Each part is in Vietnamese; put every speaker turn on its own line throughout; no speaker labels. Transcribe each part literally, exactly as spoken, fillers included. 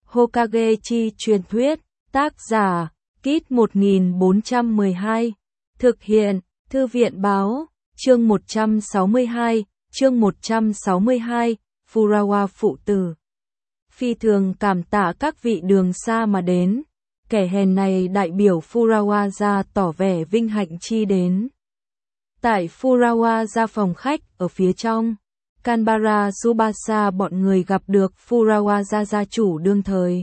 Hokage chi truyền thuyết, tác giả, Kit một nghìn bốn trăm mười hai, thực hiện, Thư viện báo, chương một trăm sáu mươi hai, chương một trăm sáu mươi hai, Furawa phụ tử. Phi thường cảm tạ các vị đường xa mà đến, kẻ hèn này đại biểu Furawa gia tỏ vẻ vinh hạnh chi đến. Tại Furawa gia phòng khách ở phía trong, Kanbara Tsubasa bọn người gặp được Furawa gia gia chủ đương thời.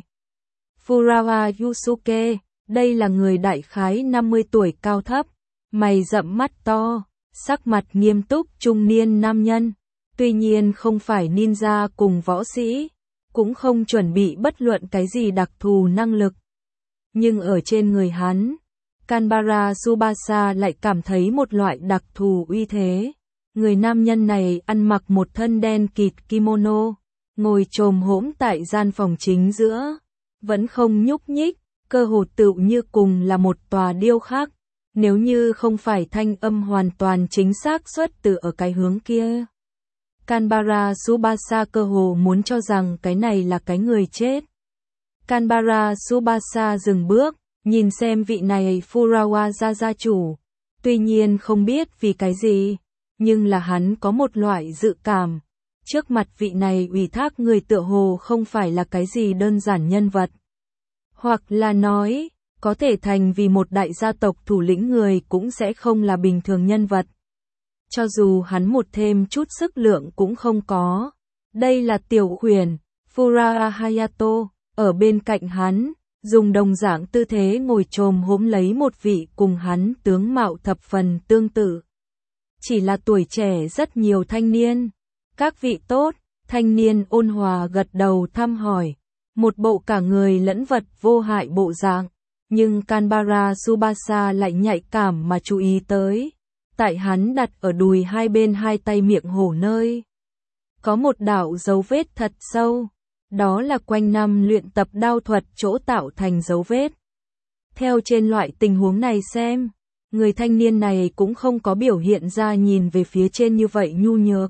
Furawa Yusuke, đây là người đại khái năm mươi tuổi cao thấp, mày rậm mắt to, sắc mặt nghiêm túc trung niên nam nhân, tuy nhiên không phải ninja cùng võ sĩ, cũng không chuẩn bị bất luận cái gì đặc thù năng lực. Nhưng ở trên người hắn, Kanbara Tsubasa lại cảm thấy một loại đặc thù uy thế. Người nam nhân này ăn mặc một thân đen kịt kimono, ngồi chồm hổm tại gian phòng chính giữa, vẫn không nhúc nhích, cơ hồ tựu như cùng là một tòa điêu khắc, nếu như không phải thanh âm hoàn toàn chính xác xuất từ ở cái hướng kia. Kanbara Tsubasa cơ hồ muốn cho rằng cái này là cái người chết. Kanbara Tsubasa dừng bước, nhìn xem vị này Furawa gia gia chủ, tuy nhiên không biết vì cái gì, nhưng là hắn có một loại dự cảm, trước mặt vị này ủy thác người tựa hồ không phải là cái gì đơn giản nhân vật. Hoặc là nói, có thể thành vì một đại gia tộc thủ lĩnh người cũng sẽ không là bình thường nhân vật. Cho dù hắn một thêm chút sức lượng cũng không có. Đây là tiểu khuyển, Furawa Hayato, ở bên cạnh hắn, dùng đồng dạng tư thế ngồi chồm hổm lấy một vị cùng hắn tướng mạo thập phần tương tự. Chỉ là tuổi trẻ rất nhiều thanh niên. Các vị tốt, thanh niên ôn hòa gật đầu thăm hỏi, một bộ cả người lẫn vật vô hại bộ dạng, nhưng Kanbara Tsubasa lại nhạy cảm mà chú ý tới. Tại hắn đặt ở đùi hai bên hai tay miệng hổ nơi, có một đạo dấu vết thật sâu, đó là quanh năm luyện tập đao thuật chỗ tạo thành dấu vết. Theo trên loại tình huống này xem, người thanh niên này cũng không có biểu hiện ra nhìn về phía trên như vậy nhu nhược.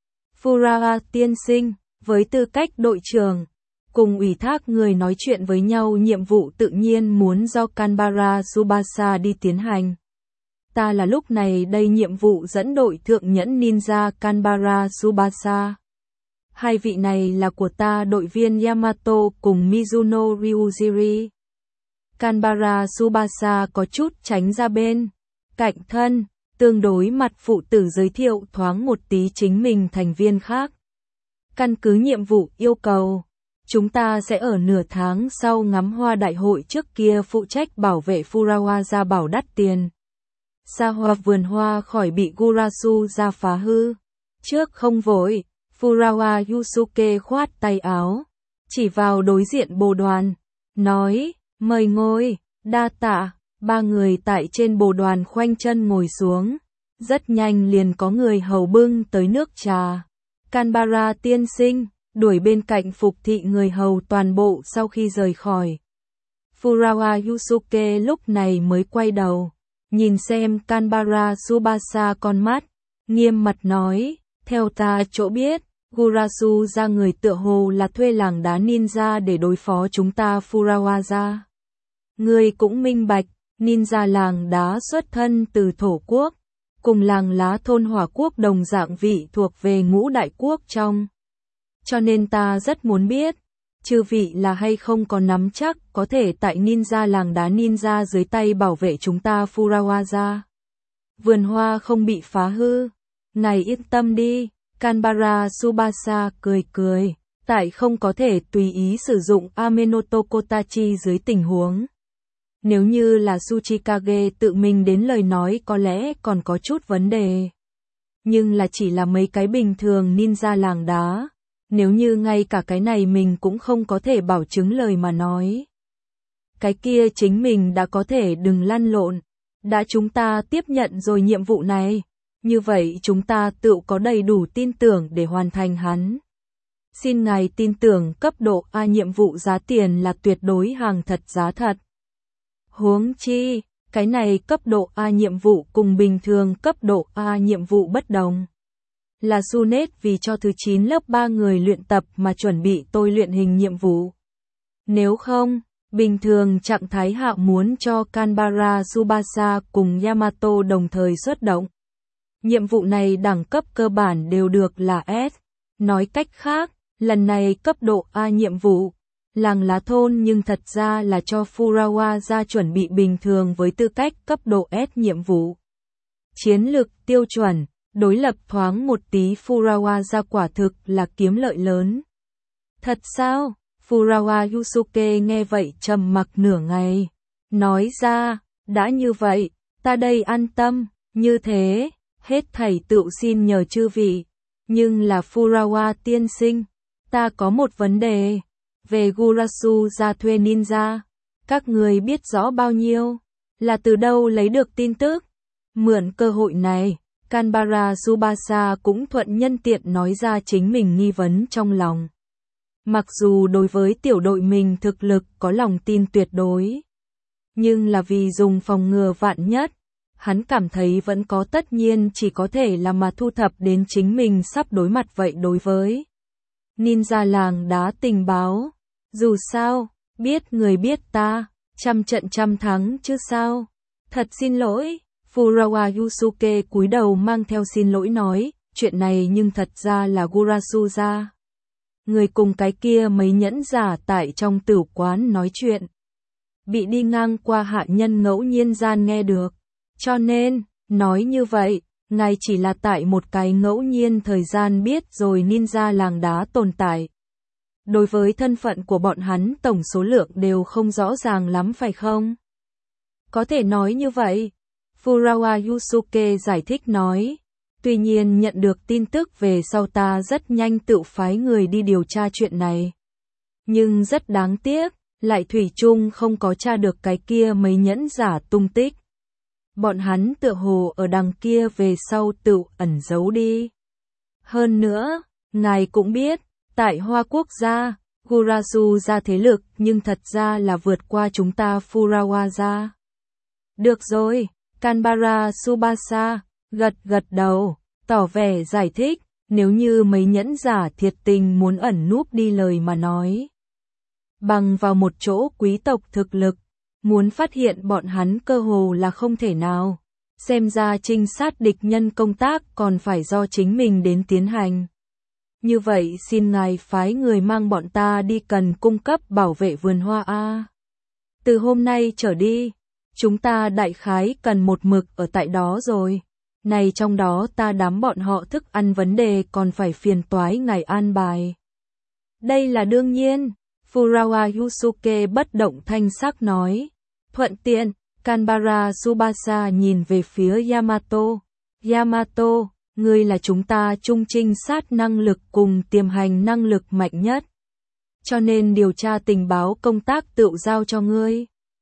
Furawa tiên sinh, với tư cách đội trưởng, cùng ủy thác người nói chuyện với nhau nhiệm vụ tự nhiên muốn do Kanbara Tsubasa đi tiến hành. Ta là lúc này đây nhiệm vụ dẫn đội thượng nhẫn ninja Kanbara Tsubasa. Hai vị này là của ta đội viên Yamato cùng Mizuno Ryujiri. Kanbara Tsubasa có chút tránh ra bên cạnh thân, tương đối mặt phụ tử giới thiệu thoáng một tí chính mình thành viên khác. Căn cứ nhiệm vụ yêu cầu, chúng ta sẽ ở nửa tháng sau ngắm hoa đại hội trước kia phụ trách bảo vệ Furawa gia bảo đắt tiền. Xa hoa vườn hoa khỏi bị Gurasu gia phá hư. Trước không vội, Furawa Yusuke khoát tay áo, chỉ vào đối diện bồ đoàn, nói, mời ngồi, đa tạ. Ba người tại trên bồ đoàn khoanh chân ngồi xuống, rất nhanh liền có người hầu bưng tới nước trà. Kanbara tiên sinh, đuổi bên cạnh phục thị người hầu toàn bộ sau khi rời khỏi. Furawa Yusuke lúc này mới quay đầu, nhìn xem Kanbara Tsubasa con mắt, nghiêm mặt nói, theo ta chỗ biết, Gurasu gia người tựa hồ là thuê làng đá ninja để đối phó chúng ta Furawa gia. Người cũng minh bạch, ninja làng đá xuất thân từ thổ quốc, cùng làng lá thôn hỏa quốc đồng dạng vị thuộc về ngũ đại quốc trong. Cho nên ta rất muốn biết, chư vị là hay không có nắm chắc có thể tại ninja làng đá ninja dưới tay bảo vệ chúng ta Furawa gia. Vườn hoa không bị phá hư, ngài yên tâm đi, Kanbara Tsubasa cười cười, tại không có thể tùy ý sử dụng Amenoto Kotachi dưới tình huống. Nếu như là Tsuchikage tự mình đến lời nói có lẽ còn có chút vấn đề. Nhưng là chỉ là mấy cái bình thường ninja làng đá. Nếu như ngay cả cái này mình cũng không có thể bảo chứng lời mà nói. Cái kia chính mình đã có thể đừng lăn lộn. Đã chúng ta tiếp nhận rồi nhiệm vụ này. Như vậy chúng ta tự có đầy đủ tin tưởng để hoàn thành hắn. Xin ngài tin tưởng cấp độ A nhiệm vụ giá tiền là tuyệt đối hàng thật giá thật. Huống chi, cái này cấp độ A nhiệm vụ cùng bình thường cấp độ A nhiệm vụ bất đồng. Là Sunet vì cho thứ chín lớp ba người luyện tập mà chuẩn bị tôi luyện hình nhiệm vụ. Nếu không, bình thường trạng thái hạ muốn cho Kanbara Tsubasa cùng Yamato đồng thời xuất động. Nhiệm vụ này đẳng cấp cơ bản đều được là S. Nói cách khác, lần này cấp độ A nhiệm vụ, làng lá thôn nhưng thật ra là cho Furawa ra chuẩn bị bình thường với tư cách cấp độ S nhiệm vụ. Chiến lược tiêu chuẩn, đối lập thoáng một tí Furawa ra quả thực là kiếm lợi lớn. Thật sao? Furawa Yusuke nghe vậy trầm mặc nửa ngày. Nói ra, đã như vậy, ta đây an tâm, như thế, hết thảy tự xin nhờ chư vị. Nhưng là Furawa tiên sinh, ta có một vấn đề. Về Gurasu ra thuê ninja, các người biết rõ bao nhiêu, là từ đâu lấy được tin tức. Mượn cơ hội này, Kanbara Tsubasa cũng thuận nhân tiện nói ra chính mình nghi vấn trong lòng. Mặc dù đối với tiểu đội mình thực lực có lòng tin tuyệt đối, nhưng là vì dùng phòng ngừa vạn nhất, hắn cảm thấy vẫn có tất nhiên chỉ có thể là mà thu thập đến chính mình sắp đối mặt vậy đối với ninja làng đá tình báo. Dù sao, biết người biết ta, trăm trận trăm thắng chứ sao. Thật xin lỗi, Furawa Yusuke cúi đầu mang theo xin lỗi nói, chuyện này nhưng thật ra là Gurasu ra. Người cùng cái kia mấy nhẫn giả tại trong tử quán nói chuyện. Bị đi ngang qua hạ nhân ngẫu nhiên gian nghe được. Cho nên, nói như vậy, ngài chỉ là tại một cái ngẫu nhiên thời gian biết rồi ninja làng đá tồn tại. Đối với thân phận của bọn hắn tổng số lượng đều không rõ ràng lắm phải không? Có thể nói như vậy. Furawa Yusuke giải thích nói. Tuy nhiên nhận được tin tức về sau ta rất nhanh tự phái người đi điều tra chuyện này. Nhưng rất đáng tiếc, lại thủy chung không có tra được cái kia mấy nhẫn giả tung tích. Bọn hắn tựa hồ ở đằng kia về sau tự ẩn giấu đi. Hơn nữa, ngài cũng biết, tại Hoa Quốc gia, Gurasu ra thế lực nhưng thật ra là vượt qua chúng ta Furawa ra. Được rồi, Kanbara Tsubasa gật gật đầu, tỏ vẻ giải thích, nếu như mấy nhẫn giả thiệt tình muốn ẩn núp đi lời mà nói. Bằng vào một chỗ quý tộc thực lực, muốn phát hiện bọn hắn cơ hồ là không thể nào. Xem ra trinh sát địch nhân công tác còn phải do chính mình đến tiến hành. Như vậy xin ngài phái người mang bọn ta đi cần cung cấp bảo vệ vườn hoa A. Từ hôm nay trở đi, chúng ta đại khái cần một mực ở tại đó rồi. Này trong đó ta đám bọn họ thức ăn vấn đề còn phải phiền toái ngài an bài. Đây là đương nhiên, Furawa Yusuke bất động thanh sắc nói. Thuận tiện, Kanbara Tsubasa nhìn về phía Yamato. Yamato, ngươi là chúng ta chung trinh sát năng lực cùng tiềm hành năng lực mạnh nhất. Cho nên điều tra tình báo công tác tự giao cho ngươi.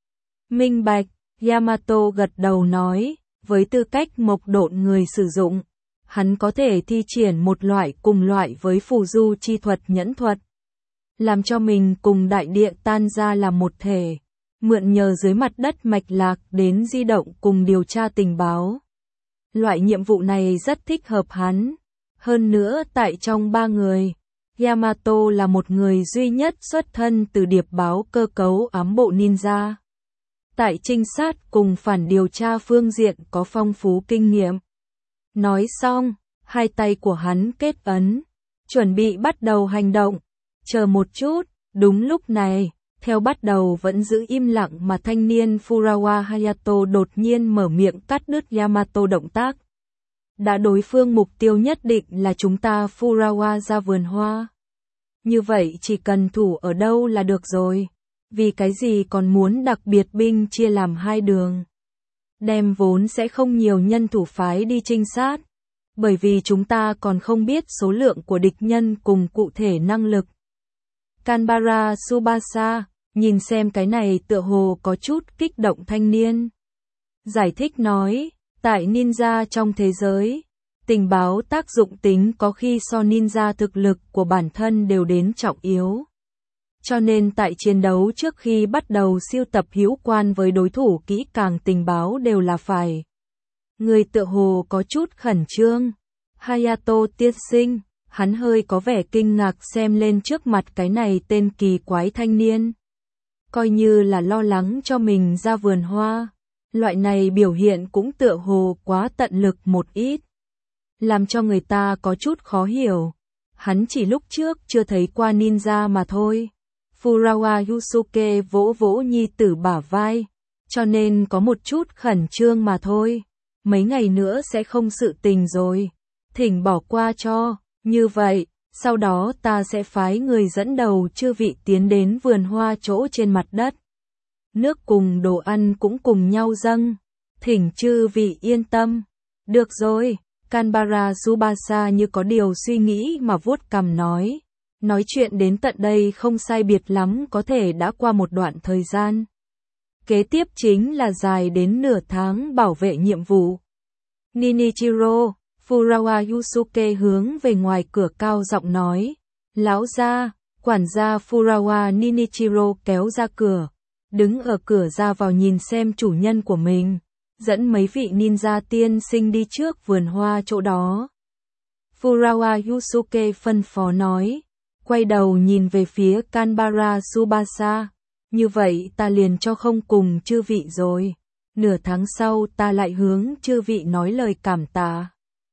Minh bạch, Yamato gật đầu nói, với tư cách mộc độn người sử dụng, hắn có thể thi triển một loại cùng loại với phù du chi thuật nhẫn thuật. Làm cho mình cùng đại địa tan ra là một thể, mượn nhờ dưới mặt đất mạch lạc đến di động cùng điều tra tình báo. Loại nhiệm vụ này rất thích hợp hắn. Hơn nữa tại trong ba người, Yamato là một người duy nhất xuất thân từ điệp báo cơ cấu ám bộ ninja. Tại trinh sát cùng phản điều tra phương diện có phong phú kinh nghiệm. Nói xong, hai tay của hắn kết ấn, chuẩn bị bắt đầu hành động. Chờ một chút, đúng lúc này, theo bắt đầu vẫn giữ im lặng mà thanh niên Furawa Hayato đột nhiên mở miệng cắt đứt Yamato động tác. Đã đối phương mục tiêu nhất định là chúng ta Furawa ra vườn hoa. Như vậy chỉ cần thủ ở đâu là được rồi. Vì cái gì còn muốn đặc biệt binh chia làm hai đường. Đem vốn sẽ không nhiều nhân thủ phái đi trinh sát. Bởi vì chúng ta còn không biết số lượng của địch nhân cùng cụ thể năng lực. Kanbara Tsubasa, nhìn xem cái này tựa hồ có chút kích động thanh niên. Giải thích nói, tại ninja trong thế giới, tình báo tác dụng tính có khi so ninja thực lực của bản thân đều đến trọng yếu. Cho nên tại chiến đấu trước khi bắt đầu siêu tập hữu quan với đối thủ kỹ càng tình báo đều là phải. Người tựa hồ có chút khẩn trương. Hayato tiên sinh, hắn hơi có vẻ kinh ngạc xem lên trước mặt cái này tên kỳ quái thanh niên. coi như là lo lắng cho mình ra vườn hoa. Loại này biểu hiện cũng tựa hồ quá tận lực một ít, làm cho người ta có chút khó hiểu. Hắn chỉ lúc trước chưa thấy qua ninja mà thôi. Furukawa Yusuke vỗ vỗ nhi tử bả vai, cho nên có một chút khẩn trương mà thôi. Mấy ngày nữa sẽ không sự tình rồi, thỉnh bỏ qua cho. Như vậy, sau đó ta sẽ phái người dẫn đầu chư vị tiến đến vườn hoa chỗ trên mặt đất. Nước cùng đồ ăn cũng cùng nhau dâng, thỉnh chư vị yên tâm. Được rồi, Kanbara Tsubasa như có điều suy nghĩ mà vuốt cằm nói. Nói chuyện đến tận đây không sai biệt lắm có thể đã qua một đoạn thời gian. Kế tiếp chính là dài đến nửa tháng bảo vệ nhiệm vụ. Ninichiro, Furukawa Yusuke hướng về ngoài cửa cao giọng nói. Lão gia, quản gia Furukawa Ninichiro kéo ra cửa, đứng ở cửa ra vào nhìn xem chủ nhân của mình, dẫn mấy vị ninja tiên sinh đi trước vườn hoa chỗ đó. Furukawa Yusuke phân phó nói, quay đầu nhìn về phía Kanbara Tsubasa, như vậy ta liền cho không cùng chư vị rồi, nửa tháng sau ta lại hướng chư vị nói lời cảm tạ.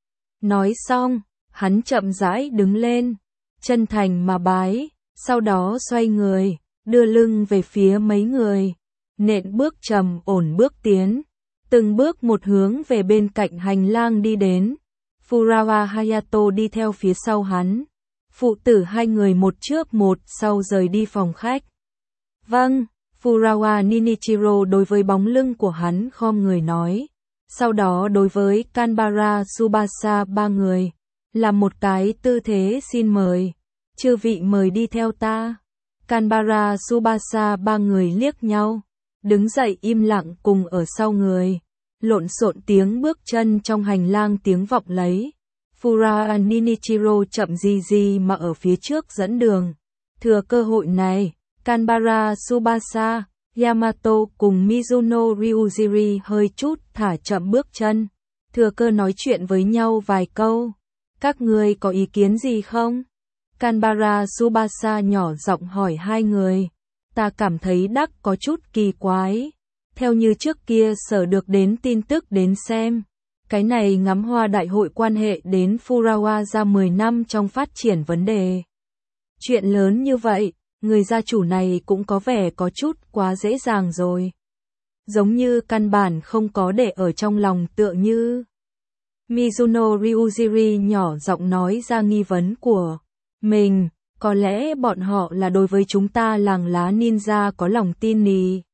Nói xong, hắn chậm rãi đứng lên, chân thành mà bái, sau đó xoay người, đưa lưng về phía mấy người, nện bước trầm ổn bước tiến, từng bước một hướng về bên cạnh hành lang đi đến. Furukawa Hayato đi theo phía sau hắn, phụ tử hai người một trước một sau rời đi phòng khách. Vâng, Furukawa Ninichiro đối với bóng lưng của hắn khom người nói, sau đó đối với Kanbara Tsubasa ba người, làm một cái tư thế xin mời, chư vị mời đi theo ta. Kanbara Tsubasa ba người liếc nhau, đứng dậy im lặng cùng ở sau người, lộn xộn tiếng bước chân trong hành lang tiếng vọng lấy. Furukawa Ninichiro chậm gì gì mà ở phía trước dẫn đường. Thừa cơ hội này, Kanbara Tsubasa, Yamato cùng Mizuno Ryujiri hơi chút thả chậm bước chân, thừa cơ nói chuyện với nhau vài câu. Các người có ý kiến gì không? Kanbara Tsubasa nhỏ giọng hỏi hai người. Ta cảm thấy đắc có chút kỳ quái. Theo như trước kia sở được đến tin tức đến xem, cái này ngắm hoa đại hội quan hệ đến Furukawa ra mười năm trong phát triển vấn đề. Chuyện lớn như vậy, người gia chủ này cũng có vẻ có chút quá dễ dàng rồi. Giống như căn bản không có để ở trong lòng tựa như. Mizuno Ryujiri nhỏ giọng nói ra nghi vấn của mình, có lẽ bọn họ là đối với chúng ta làng lá ninja có lòng tin nì.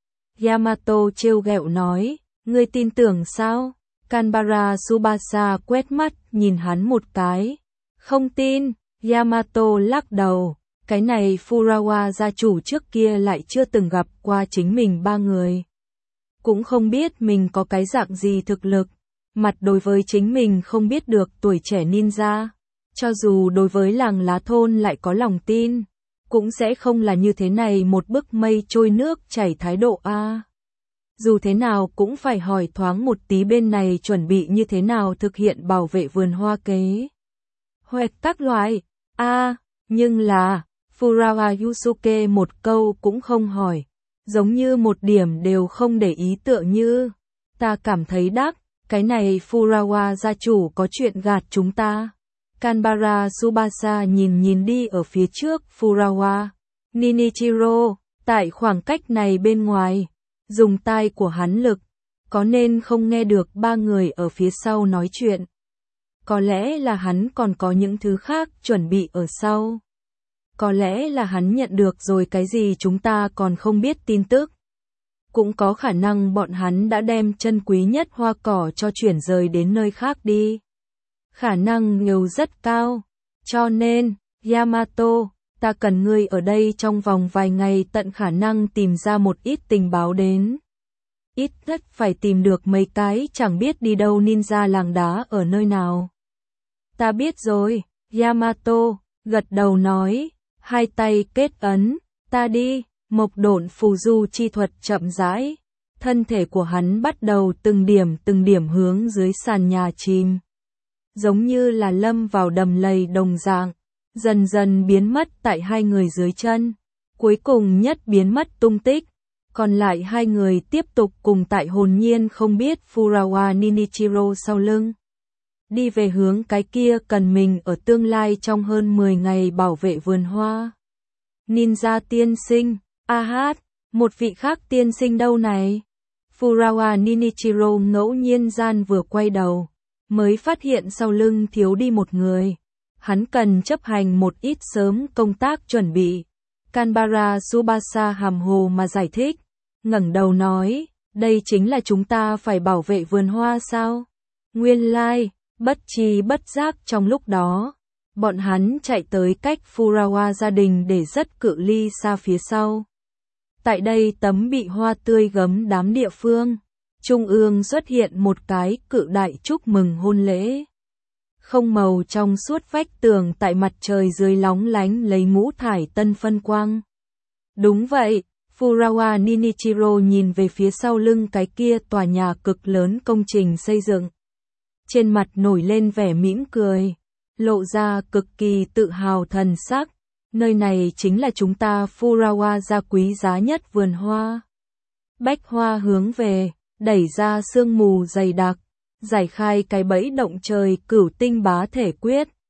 Yamato trêu ghẹo nói, ngươi tin tưởng sao? Kanbara Tsubasa quét mắt nhìn hắn một cái. Không tin, Yamato lắc đầu, cái này Furukawa gia chủ trước kia lại chưa từng gặp qua chính mình ba người. Cũng không biết mình có cái dạng gì thực lực, mặt đối với chính mình không biết được tuổi trẻ ninja. Cho dù đối với làng lá thôn lại có lòng tin, cũng sẽ không là như thế này một bức mây trôi nước chảy thái độ a. Dù thế nào cũng phải hỏi thoáng một tí bên này chuẩn bị như thế nào thực hiện bảo vệ vườn hoa kế hoạch các loại. A, nhưng là, Furukawa Yusuke một câu cũng không hỏi, giống như một điểm đều không để ý tựa như. Ta cảm thấy đắc, cái này Furukawa gia chủ có chuyện gạt chúng ta. Kanbara Tsubasa nhìn nhìn đi ở phía trước Furukawa Ninichiro, tại khoảng cách này bên ngoài, dùng tai của hắn lực, có nên không nghe được ba người ở phía sau nói chuyện. Có lẽ là hắn còn có những thứ khác chuẩn bị ở sau. Có lẽ là hắn nhận được rồi cái gì chúng ta còn không biết tin tức. Cũng có khả năng bọn hắn đã đem chân quý nhất hoa cỏ cho chuyển rời đến nơi khác đi. Khả năng nhiều rất cao. Cho nên, Yamato, ta cần ngươi ở đây trong vòng vài ngày tận khả năng tìm ra một ít tình báo đến. Ít nhất phải tìm được mấy cái chẳng biết đi đâu ninja làng đá ở nơi nào. Ta biết rồi, Yamato, gật đầu nói, hai tay kết ấn, ta đi, mộc độn phù du chi thuật chậm rãi. Thân thể của hắn bắt đầu từng điểm từng điểm hướng dưới sàn nhà chìm. Giống như là lâm vào đầm lầy đồng dạng, dần dần biến mất tại hai người dưới chân. cuối cùng nhất biến mất tung tích. Còn lại hai người tiếp tục cùng tại hồn nhiên không biết Furukawa Ninichiro sau lưng. Đi về hướng cái kia cần mình ở tương lai trong hơn mười ngày bảo vệ vườn hoa. Ninja tiên sinh, a hát, một vị khác tiên sinh đâu này? Furukawa Ninichiro ngẫu nhiên gian vừa quay đầu, mới phát hiện sau lưng thiếu đi một người. Hắn cần chấp hành một ít sớm công tác chuẩn bị. Kanbara Tsubasa hàm hồ mà giải thích, ngẩng đầu nói, đây chính là chúng ta phải bảo vệ vườn hoa sao? Nguyên lai, bất tri bất giác trong lúc đó, bọn hắn chạy tới cách Furukawa gia đình để rất cự ly xa phía sau. Tại đây tấm bị hoa tươi gấm đám địa phương, trung ương xuất hiện một cái cự đại chúc mừng hôn lễ. Không màu trong suốt vách tường tại mặt trời dưới lóng lánh lấy ngũ thải tân phân quang. Đúng vậy, Furukawa Ninichiro nhìn về phía sau lưng cái kia tòa nhà cực lớn công trình xây dựng. Trên mặt nổi lên vẻ mỉm cười, lộ ra cực kỳ tự hào thần sắc. Nơi này chính là chúng ta Furukawa gia quý giá nhất vườn hoa. Bách hoa hướng về, đẩy ra sương mù dày đặc, giải khai cái bẫy động trời cửu tinh bá thể quyết.